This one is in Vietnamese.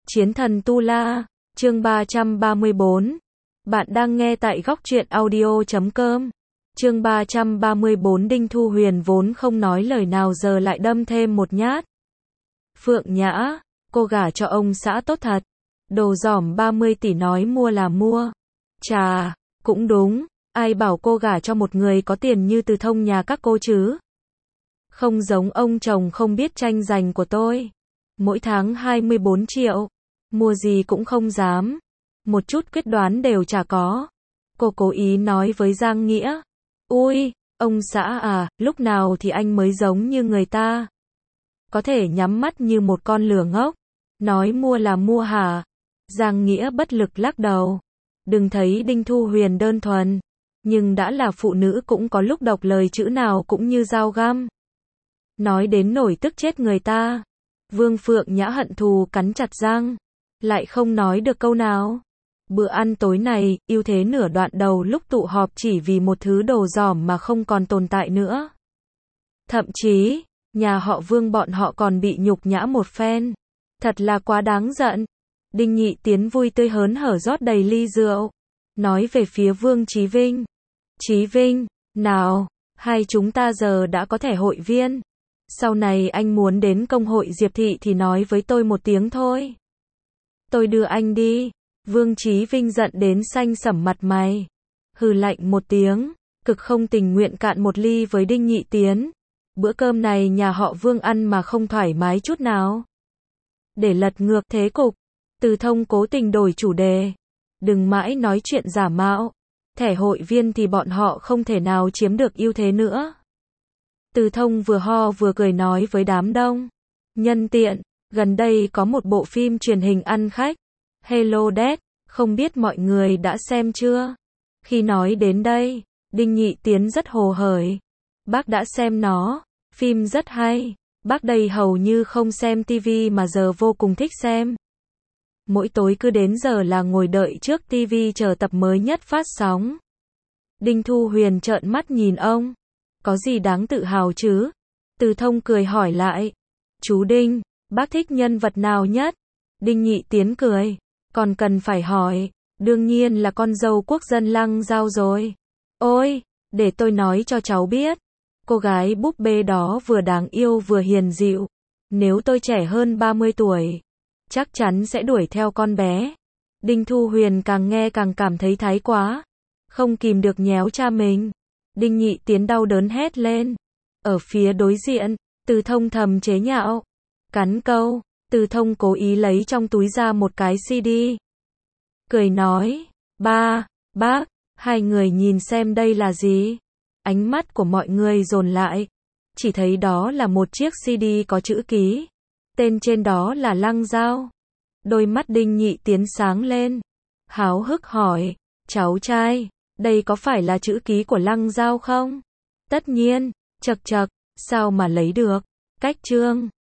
Chiến thần Tu La, chương 334. Bạn đang nghe tại góc truyện audio.com. Chương 334. Đinh Thu Huyền vốn không nói lời nào giờ lại đâm thêm một nhát. Phượng Nhã, cô gả cho ông xã tốt thật. Đồ dỏm 30 tỷ nói mua là mua. Chà, cũng đúng, ai bảo cô gả cho một người có tiền như Từ Thông nhà các cô chứ. Không giống ông chồng không biết tranh giành của tôi. Mỗi tháng 24 triệu. Mua gì cũng không dám. Một chút quyết đoán đều chả có. Cô cố ý nói với Giang Nghĩa. Ui, ông xã à, lúc nào thì anh mới giống như người ta. Có thể nhắm mắt như một con lừa ngốc. Nói mua là mua hả? Giang Nghĩa bất lực lắc đầu. Đừng thấy Đinh Thu Huyền đơn thuần. Nhưng đã là phụ nữ cũng có lúc đọc lời chữ nào cũng như dao găm. Nói đến nổi tức chết người ta. Vương Phượng Nhã hận thù cắn chặt răng. Lại không nói được câu nào. Bữa ăn tối này, ưu thế nửa đoạn đầu lúc tụ họp chỉ vì một thứ đồ dỏm mà không còn tồn tại nữa. Thậm chí, nhà họ Vương bọn họ còn bị nhục nhã một phen. Thật là quá đáng giận. Đinh Nhị Tiến vui tươi hớn hở rót đầy ly rượu. Nói về phía Vương Chí Vinh. Chí Vinh, nào, hai chúng ta giờ đã có thẻ hội viên. Sau này anh muốn đến công hội Diệp Thị thì nói với tôi một tiếng thôi. Tôi đưa anh đi. Vương Chí Vinh giận đến xanh sẩm mặt mày. Hừ lạnh một tiếng, cực không tình nguyện cạn một ly với Đinh Nhị Tiến. Bữa cơm này nhà họ Vương ăn mà không thoải mái chút nào. Để lật ngược thế cục, Từ Thông cố tình đổi chủ đề. Đừng mãi nói chuyện giả mạo. Thẻ hội viên thì bọn họ không thể nào chiếm được ưu thế nữa. Từ Thông vừa ho vừa cười nói với đám đông. Nhân tiện, gần đây có một bộ phim truyền hình ăn khách. Hello Dad, không biết mọi người đã xem chưa? Khi nói đến đây, Đinh Nhị Tiến rất hồ hởi. Bác đã xem nó, phim rất hay. Bác đây hầu như không xem tivi mà giờ vô cùng thích xem. Mỗi tối cứ đến giờ là ngồi đợi trước tivi chờ tập mới nhất phát sóng. Đinh Thu Huyền trợn mắt nhìn ông. Có gì đáng tự hào chứ? Từ Thông cười hỏi lại. Chú Đinh, bác thích nhân vật nào nhất? Đinh Nhị Tiến cười. Còn cần phải hỏi. Đương nhiên là con dâu quốc dân Lăng Giao rồi. Ôi, để tôi nói cho cháu biết. Cô gái búp bê đó vừa đáng yêu vừa hiền dịu. Nếu tôi trẻ hơn 30 tuổi, chắc chắn sẽ đuổi theo con bé. Đinh Thu Huyền càng nghe càng cảm thấy thái quá. Không kìm được nhéo cha mình. Đinh Nhị Tiến đau đớn hét lên. Ở phía đối diện, Từ Thông thầm chế nhạo. Cắn câu, Từ Thông cố ý lấy trong túi ra một cái CD. Cười nói, bác, hai người nhìn xem đây là gì. Ánh mắt của mọi người dồn lại. Chỉ thấy đó là một chiếc CD có chữ ký. Tên trên đó là Lăng Giao. Đôi mắt Đinh Nhị Tiến sáng lên. Háo hức hỏi, cháu trai, đây có phải là chữ ký của Lăng Giao không? Tất nhiên, chậc chậc, sao mà lấy được? Cách trương.